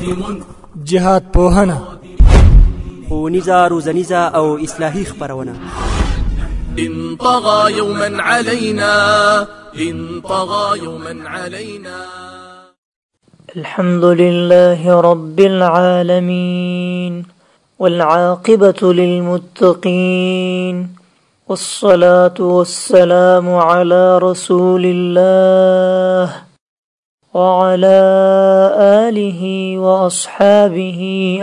جهاد پوهنه، ښوونیزه روزنیزه او اصلاحي خپرونه. إن طغى يوما علينا إن طغى يوما علينا. الحمد لله رب العالمين والعاقبة للمتقين والصلاة والسلام على رسول الله وعلى آله وأصحابه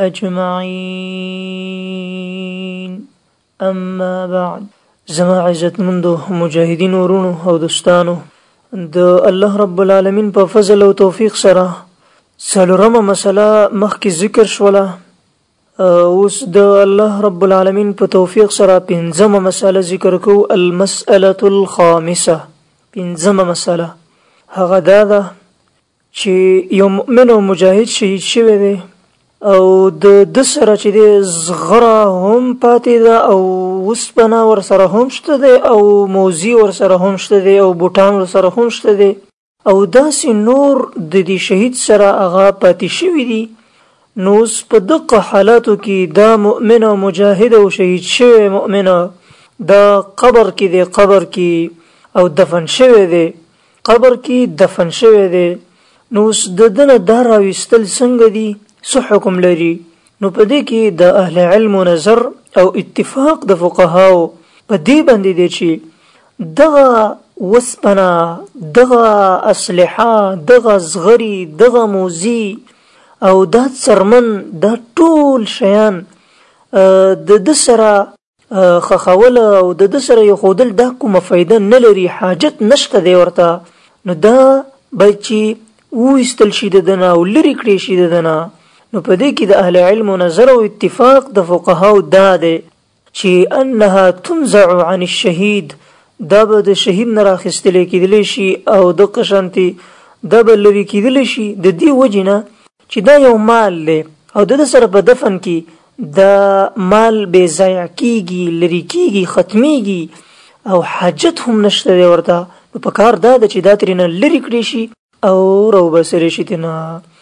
أجمعين. أما بعد، زما عزت مندو مجاهدین ورونو او دوستانو، د الله رب العالمین په فضل او توفیق سره څلورمه مسله مخکې ذکر شوله. اوس د الله رب العالمین په توفیق سره پنځمه مسله ذکر کوو. المسألة الخامسه، پنځمه مسله هغه دا ده چې یو مؤمن او مجاهد شهید شوی دی او د سره چې دی زغره هم پاتې ده او وسپنه ورسره هم شته دی او موزي ورسره هم شته دی او بوټان ورسره هم شته دی او داسې نور د دې شهید سره هغه پاتې شوي دي. نو په دغه حالاتو کې دا مؤمن او مجاهد او شهید شوی مؤمن دا قبر کې دی، قبر کې او دفن شوی دی، قبر کې دفن شوی دی. نو د دنه دا راویستل څنګه دي، څه حکم لري؟ نو په دې کې د اهل علم نظر او اتفاق د فقهاو په دې باندې دی چې دغه وسپنه، دغه اسلحه، دغه زغري، دغه موزي او دا څرمن، دا ټول شیان د سره خخوله او د سره یو خودل دا کومه فایده نه لري، حاجت نشته دی ورته. نو دا بچي وستل شي ددنه او لري کړی شي ددنه. نو په دې کې د اهل علم نظر او اتفاق د فقهاو دا دی چې انها تنزع عن الشهید، دا به د شهید نه راخیستل کېدلی شي او د قشنتي دا به لري کېدلی شي د دې وجې نه چې دا یو مال دی او د سره په دفن کې دا مال بې ضایع کېږي، لري کېږي، ختمیږي او حاجت هم نشته دی ورته. په کار دا ده چې دا ترېنه لري کړی شي او روبسرې شي ترېنه.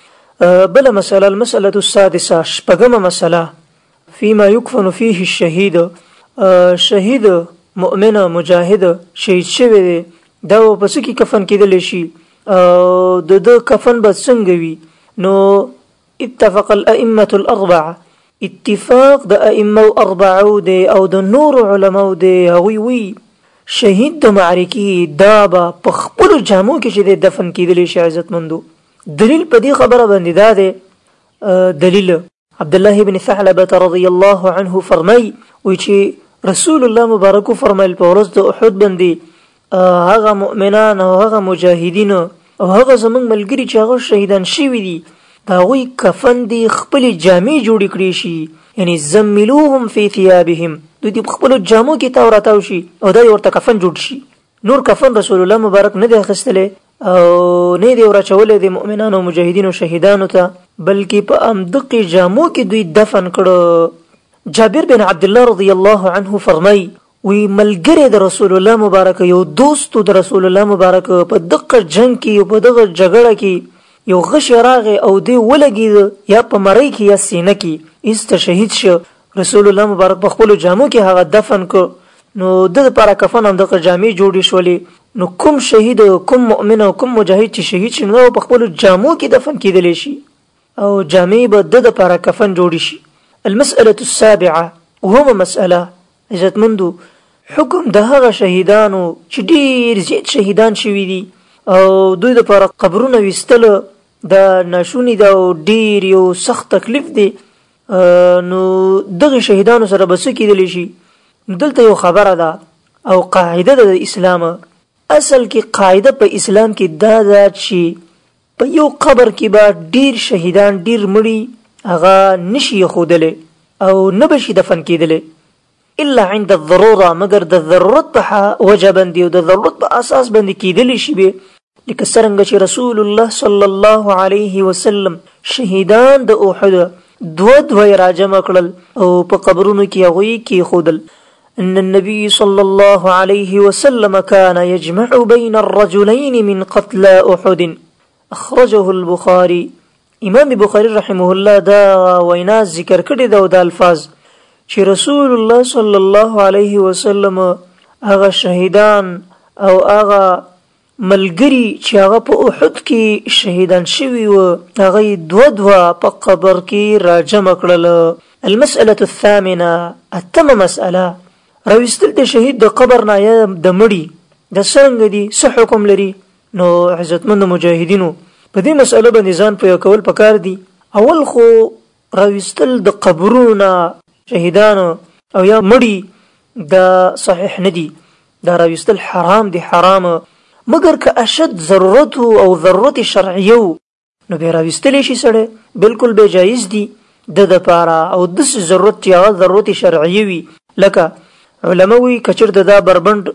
بل مسألة، المسألة السادسة، شپږمه مسألة، فيما يكفن فيه الشهيد. شهید مؤمن مجاهد شهید شوی دی، دا په څه کې کفن کېدلی شي او د کفن به څنګه وي؟ نو اتفق الأئمة الأربعة، اتفاق د ائمه اربعو دی او د نور علماو دی، هغوی وی شهید د معرکې دا به په خپلو جامو کې چې دی دفن کېدلی شي. عزتمندو دلیل په دې خبره باندې دا دی، دلیل عبد الله بن ثعلبة رضی الله عنه فرمای وی چې رسول الله مبارک فرمایل په ورځ د احد باندې هغه مؤمنان او هغه مجاهدین او هغه زمونږ ملګري چې هغه شهیدان شوي دي د هغوی کفن دي خپلې جامې جوړې کړې شي، یعنی زملوهم فی ثیابهم، دوی دې په خپلو جامو کې تاو راتاو شي او دا یې ورته کفن جوړ شي. نور کفن رسول الله مبارک نه دی اخیستلی او نه دی ورچولی د مؤمنانو او مجاهدینو شهیدانو ته، بلکې په همدغې جامو کې دوی دفن کړه. جابر بن عبد الله رضی الله عنه فرمای وی ملګری د رسول الله مبارک، یو دوستو د رسول الله مبارک په دغه جنگ کې او په دغه جګړه کې یو غش راغی او دی ولګید یا په مړی کې یا سینه کې ایست شهید شو. رسول الله مبارک په خپل جامو کې هغه دفن کو. نو د لپاره کفن هم دغه جامې جوړې شولې. نو کوم شهید، کوم مؤمن او کوم مجاهد چې شهید شي نو په خپل جامو کې دفن کېدلی شي او جامې به د لپاره کفن جوړې شي. المسألة السابعة، وهم مسألة عزتمندو حکم د هغه شهیدانو چې ډېر زیات شهیدان شوي دي او دوی لپاره قبرونه ویستل دا ناشونی ده او ډېر یو سخت تکلیف دی. نو دغه شهیدانو سره به څه کېدلی شي؟ دلته یو خبره ده او قاعده ده د اسلام. اصل کې قاعده په اسلام کې دا ده چې په یو قبر کې به ډېر شهیدان، ډېر مړي هغه نشي ښودلی او نه به شي دفن کېدلی الا عند الضروره، مگر د ضرورت په وجه باندې او د ضرورت په اساس باندې کېدلی شي به. لکه څرنګه چې رسول الله صلی الله علیه وسلم شهیدان د احد دوه راجمع کړل او په قبرونو کې هغوی کېښودل. ان النبي صلى الله عليه وسلم كان يجمع بين الرجلين من قتلى احد، اخرجه البخاري. امام بخاری رحمه الله دا وینا ذکر کړی دا د الفاظ چې رسول الله صلی الله علیه وسلم هغه شهیدان او هغه ملګری چې هغه په احد کې شهیدان شوي و هغه دوه په قبر کې راجمع کړل. المسألة الثامنة اتمه مسأله راوستل د شهید د قبر نه یا د مړي د څنګه دي څه حکم لري. نو عزتمند مجاهدینو په دې مسأله باندې ځان په کول پکار دي. اول خو راوستل د قبرونو شهیدانو او یا مړي د صحیح ندي، دا راوستل حرام دي، حرام مگر که اشد ضرورت او ضرورت شرعیو نو به راوستل شي سره بالکل به جایز دي د لپاره او د ضرورت یا ضرورت شرعی وي. لکه علماوی کچر دا بربند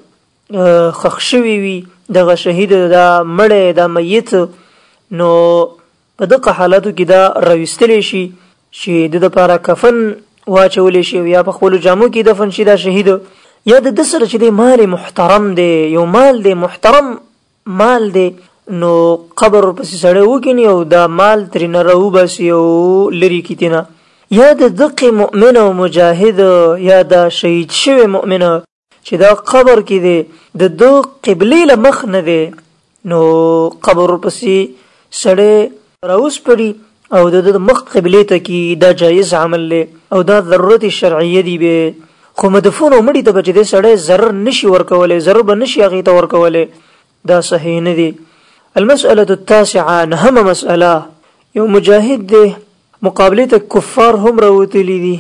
خخشوي وي دغه شهید دا مړی دا میت نو په دغه حالاتو کې دا راوستل شي چې د لپاره کفن واچول شي یا په خپل جامو کې دفن شي دا شهید یا د سره چې د مال محترم دی، یو مال دی محترم مال دی، نو قبر پسې سړی وکینی او دا مال ترې نه راوباسي او لرې کیتنه. یا د دقه مؤمن او مجاهد یا د شهید شوی مؤمن چې دا قبر کې دی د دو قبلې له مخ نه دی نو قبر پسې سړی راوس پړي او د مخ قبلې ته کې دا جایز عمل دی او دا ضرورت شرعیه دی. به خو مدفون او مړي ته به چې سړی ضرر نشي ورکولی، ضرر به نشي هغې ته ورکولی، دا صحیح نه دی. المسألة التاسعة نهمه مسأله یو مجاهد دی مقابله ته کفار هم راوتلی دي،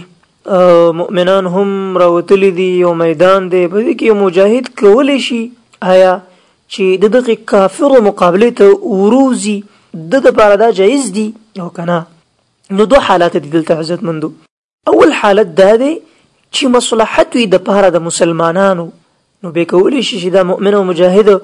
مؤمنان هم راوتلی دي، یو میدان دی په دې کې یو مجاهد کولی شي آیا چې د دغه کافر مقابله ته وروزي د لپاره دا جایز دي او کنه. نو دوه حالات دي دلته عزت مندو. اول حالت دا دی چې مصلحت وي د لپاره د مسلمانانو نو به کولی شي چې دا مؤمن او مجاهد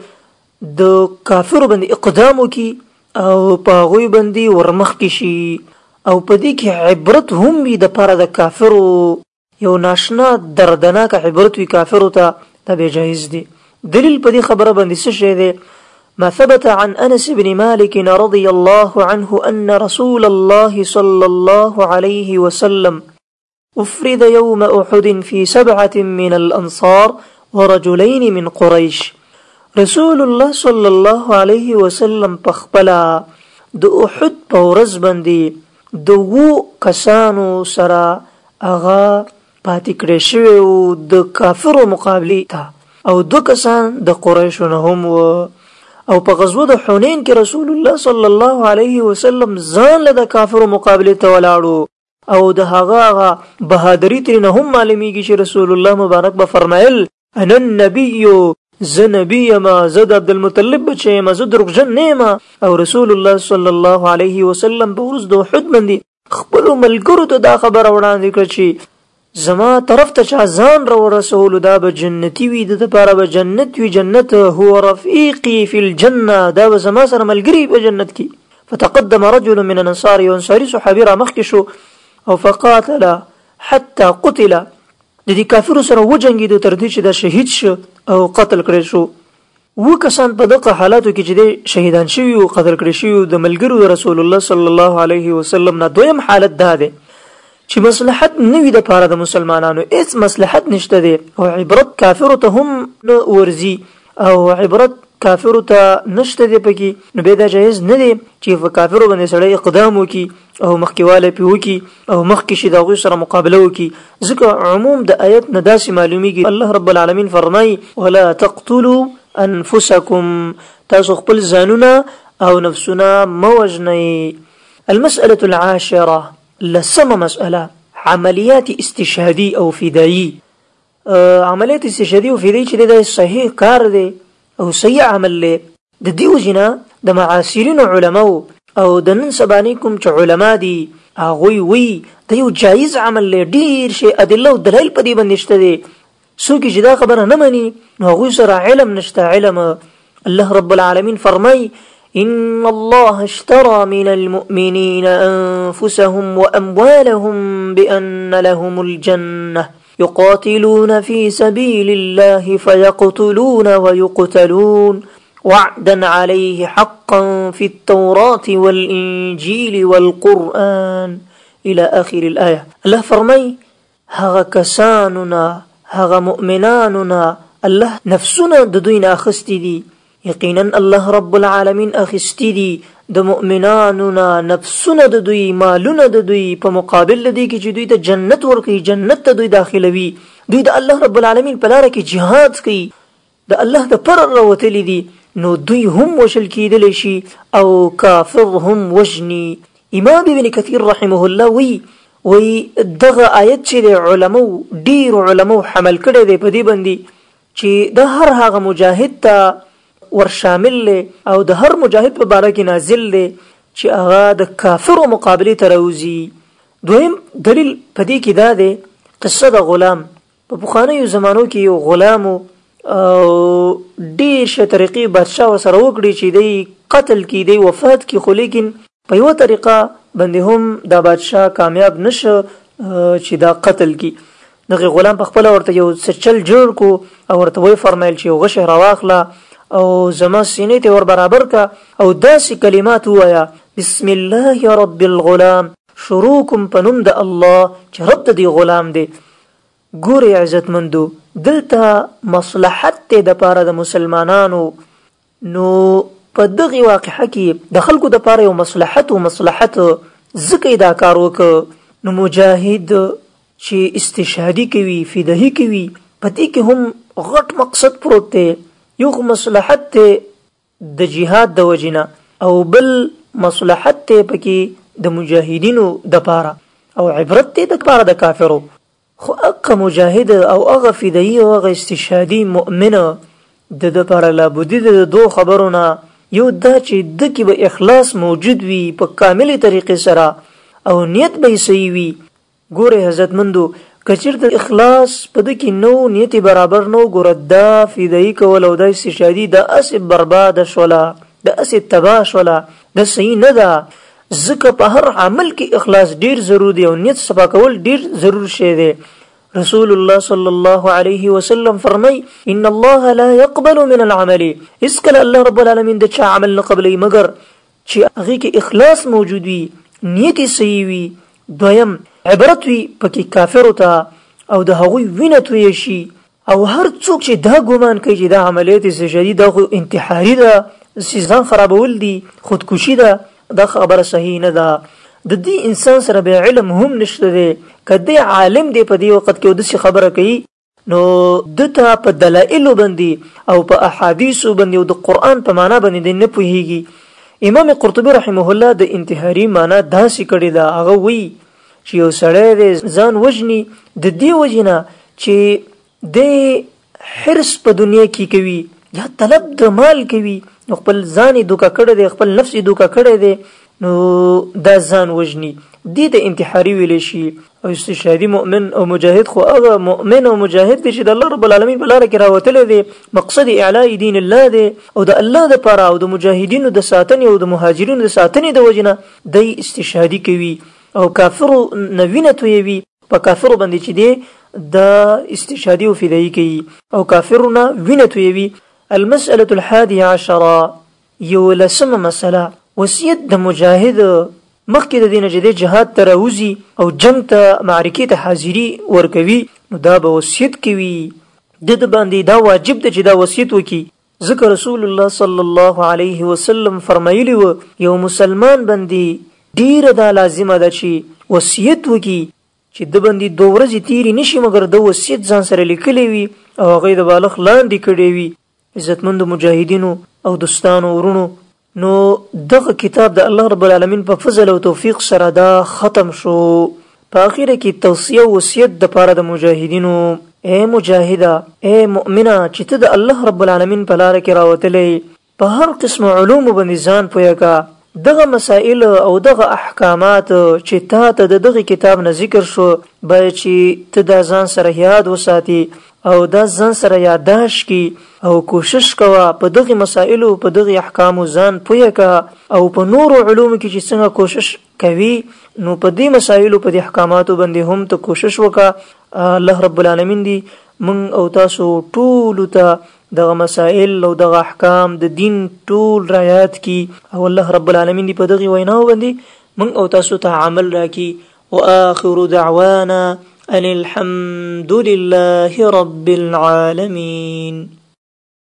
د کافر باندې اقدام وکي او په غوي باندې ورمخ کې شي او په دې کې عبرت هم وي د لپاره د کافر یو ناشنا دردناک عبرت وي کافر ته دا به جایز دي. دلیل په دې خبره باندې څه شی دی؟ ما ثبت عن أنس بن مالك رضي الله عنه أن رسول الله صلى الله عليه وسلم أفرد يوم أحد في 7 من الأنصار ورجلين من قريش. رسول الله صلى الله عليه وسلم پخپلا د احد په ورځ باندې د کسانو سره هغه پاتې کړی شوی او د کافرو مقابله ته او 2 کسان د قریشو نه هم او په غزوه د حنین کې رسول الله صلی الله علیه وسلم ځان له د کافرو مقابله ته ولاړو او د هغه بهادری ترې نه هم معلومیږي چې رسول الله مبارک به فرمایل انا النبی زه نبی ما زه د عبدالمطلب بچی ما زه دروغجن نه یم او رسول الله صلی الله علیه وسلم په ورځ د احد باندې خپلو ملګرو ته دا خبره وړاندې کړه چې زما طرف ته چا ځان راورسولو دا به جنتي وي، د دپاره به جنت وي، جنت هو رفیقي فی الجنه، دا به زما سره ملګري په جنت کې. فتقدم رجل من الانصار، یو انصاري صحابي را مخکې شو او فقاتل حتى قتل، د دې کافرو سره وجنګېدو تر دې چې دا شهید شو او قتل کړی شو. 2 کسان په دغه حالاتو کې چې د شهیدان شوي او قتل کړی شوي د ملګرو رسول الله صلی الله علیه وسلم نه. دویم حالت دا دی چې مصلحت نه وي د پاره د مسلمانانو، هیڅ مصلحت نشته دی او عبرت کافرو ته هم نه ورځي او عبرت کافرو ته نشته دی پکې، نو به دا جایز نه دی چې په کافرو باندې سړی اقدام وکي او مخکېواله پې وکي او مخکې شي د هغوی سره مقابله وکي. ځکه عموم د آیت نه داسې معلومیږي الله رب العالمین فرمایي ولا تقتلوا انفسکم، تاسو خپل ځانونه او نفسونه مه وژنئ. المسألة العاشرة لسمه مسأله عملیات استشهادي او فدایي. عملیات استشهادي او فدایي چې دا صحیح کار دی او صحیح عمل دی. د دې وجنه د معاصرین علماء او د نن سبا کوم چې علما دي هغوی وی دا یو جایز عمل دی، ډیر شي ادله او دلایل په دې باندې شته دي. څوک چې دا خبره نه مني نو هغوی سره علم نشته. علم الله رب العالمین فرمای إن الله اشترى من المؤمنين أنفسهم وأموالهم بأن لهم الجنة يقاتلون في سبيل الله فيقتلون ويقتلون وعدا عليه حقا في التوراة والإنجيل والقرآن الى آخر الآية. الله فرمای هغه کسانونا هغه مؤمنانونا الله نفسونه د دوی نه اخستی دي. یقینا الله رب العالمین اخستی دي د مؤمنانونا نفسونه د دوی، مالونه د دوی په مقابل لدی کې چې دوی ته جنت ورکړي، جنت ته دوی داخلوي. دوی د الله رب العالمین په لار کې جهاد کوي، د الله د پر راوتلی دي، نو دوی هم وشل کېدلی شي او کافر هم وجني. امام ابن کثیر رحمه الله وی دغه آیت چې د علماء ډیر علماء حمل کړي دی په دې باندې چې د هر هغه مجاهد ته ور شامل له او د هر مجاهد په باره کې نازل دی چې هغه د کافر مقابله ته راوځي. دویم دلیل په دې کې دا دی قصه د غلام. په پخوانیو زمانو کې یو غلام او ډیر شه طریقې بادشاه سره وکړي چې دی قتل کی دی وفات کی، خو لیکن په یو طریقه باندې هم دا بادشاه کامیاب نشه چې دا قتل کی. دغه غلام په خپل ورته یو سچل جوړ کو او ورته وی فرمایل چې غشه راواخله او زما سینې ته ور برابر کا او داسې کلمات وایا: بسم الله رب الغلام، شروع کوم په نوم د الله چې رب دی غلام دی. ګوري عزتمندو، دلته مصلحت ته د پاره د مسلمانانو، نو په دغه واقعه کې د خلکو د پاره یو مصلحت ځکه دا کار وکړ. نو مجاهد چې استشهادي کوي، فداهي کوي، په دې کې هم غټ مقصد پروت دی. یو مصلحت ته د جهاد د وجنه او بل مصلحت ته پکې د مجاهدینو د پاره او عبرت ته د پاره د کافرو. خو اقا مجاهد او اغا فداهي او اغا استشهادي مؤمنه د لپاره لابد د دوه خبرونه، یو دا چې د کې به اخلاص موجود وي په کامل طریقې سره او نیت به صحیح وي. ګوره عزتمندو، کچیرته اخلاص په د کې نو، نیت برابر نو، ګوره دا فدايي کول او دا استشهادي دا اس برباد شولا، دا اس تباه شولا، دا صحیح نه ده. ځکه په هر عمل کې اخلاص ډیر ضروري دی او نیت صفا کول ډیر ضرور شی دی. رسول الله صلی الله علیه وسلم فرمای: ان الله لا يقبل من العمل، اسکل الله رب العالمین د چا عمل نه قبلې مگر چې هغه کې اخلاص موجود وي، نیت صحیح وي. دویم عبرت وي پکې کافر ته او د هغوی وینه توی شي. او هر څوک چې دا ګومان کوي چې دا عملیات استشهادي دا خو انتحاري ده، ځان خرابول دي، خودکشي ده، دا خبره صحیح نه ده. د دې انسان سره به علم هم نشته دی. کله عالم دی په دې وخت کې د خبره کوي، نو دته په دلایل باندې او په احادیث باندې او د قران په معنا باندې نه پوهیږي. امام قرطبي رحمه الله د انتحاري معنا داسې کړی دا، هغه وی چې یو سړی ځان وجني د دې وجنه چې د حرص په دنیا کې کوي یا طلب د مال کوي، نو خپل ځان دوکا کړی دی، خپل نفس دوکا کړی دی، نو دا ځان وجني. دې د انتحاري ویل شي. او استشهادي مؤمن او مجاهد خو هغه مؤمن او مجاهد دی چې د الله رب العالمین په لار کې راوتلی دی، مقصد اعلاء دین الله دی او د الله د پاره او د مجاهدینو د ساتنې او د مهاجرینو د ساتنې د وجنه دی استشهادي کوي او کافرو نوینه تویوي. په کافرو باندې چې دی د استشهادي او فدايي کوي او کافرونه وینه تویوي. المسألة 11 یولسمه مسأله، وصیت د مجاهد مخکې د دین جدي جهاد ته راوځي او جنگ ته معرکې ته حاضری ورکوي، نو دا به وصیت کوي. د باندې دا واجب ده چې دا وصیت وکي. ذکر رسول الله صلی الله علیه وسلم فرمایلی و یو مسلمان باندې ډیر دا لازمه ده چې وصیت وکي چې د باندې 2 ورځې تیری نشي مگر د وصیت ځان سره لیکلی وي او هغه د بالغ لاندې کړي وي. عزتمند مجاهدینو او دوستانو ورونو، نو دغه کتاب د الله رب العالمین په فضل او توفیق سره دا ختم شو. په اخر کې توصیه او وصیت د پاره د مجاهدینو: اے مجاهده، اے مؤمنه، چې ته د الله رب العالمین په لار کې راوتلې، په هر قسم علوم باندې ځان پوهه کا. دغه مسائل او دغه احکامات چې تا ته دغه کتاب نه ذکر شو، باید چې ته دا ځان سره یاد وساتي او دا ځان سره یادداشت کی او کوشش کوا په دغه مسائل او په دغه احکام ځان پوهه کا او په نور علوم کې چې څنګه کوشش کوي، نو په دې مسائل او په دې احکاماتو باندې هم ته کوشش وکا. الله رب العالمین دی من او تاسو ټول ته دغه مسائل او دغه احکام د دین ټول رعایت کی او الله رب العالمین دی په دغه ویناو باندې من او تاسو ته عمل راکی. واخر دعوانا ان الحمد لله رب العالمين.